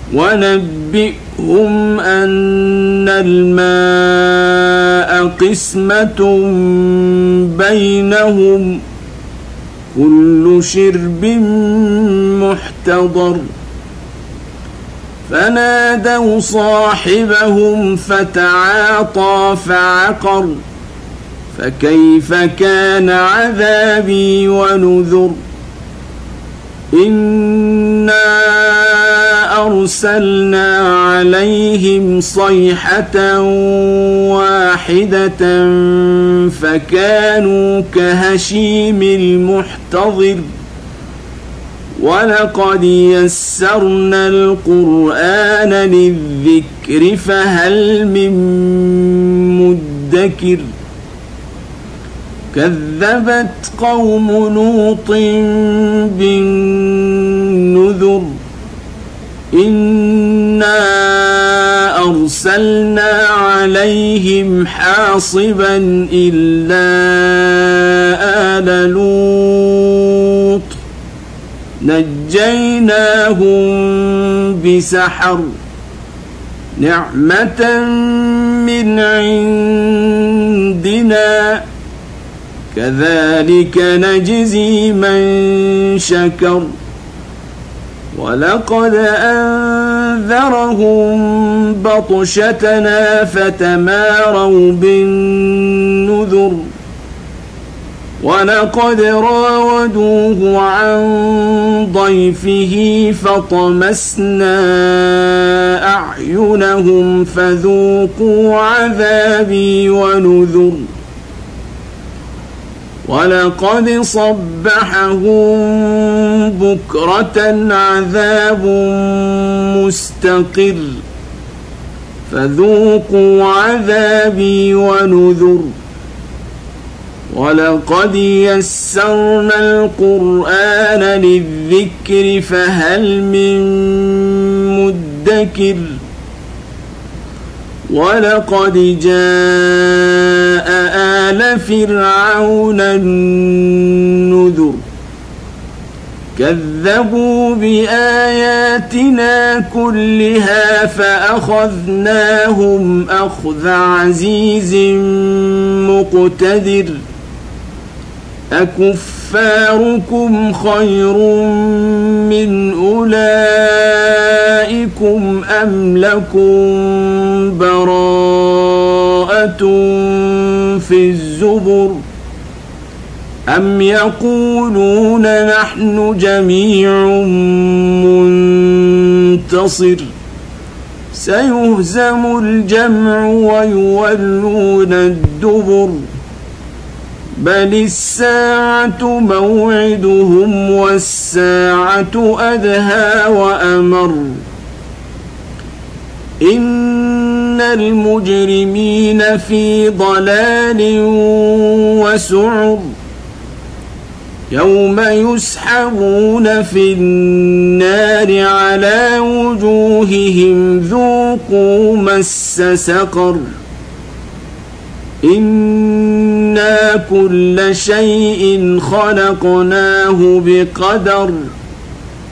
ونبئهم أن الماء قسمة بينهم كل شرب محتضر فنادوا صاحبهم فتعاطى فعقر فكيف كان عذابي ونذر إنا أرسلنا عليهم صيحة واحدة فكانوا كهشيم المحتضر ولقد يسرنا القرآن للذكر فهل من مدكر كذبت قوم لوط بالنذر إنا أرسلنا عليهم حاصبا إلا آل لوط نجيناهم بسحر نعمة من عندنا كذلك نجزي من شكر ولقد أنذرهم بطشتنا فتماروا بالنذر ولقد راودوه عن ضيفه فطمسنا أعينهم فذوقوا عذابي ونذر ولقد صبحهم بكرة عذاب مستقر فذوقوا عذابي ونذر ولقد يسرنا القرآن للذكر فهل من مدكر ولقد جاء آل فرعون النذر كذبوا بآياتنا كلها فأخذناهم أخذ عزيز مقتدر أكفاركم خير من أولئكم أم لكم براءة في الزبر أم يقولون نحن جميع منتصر سيهزم الجمع ويولون الدبر بل الساعة موعدهم والساعة أدهى وأمر إن المجرمين في ضلال وسعر يوم يسحبون في النار على وجوههم ذوقوا مس سقر إنا كل شيء خلقناه بقدر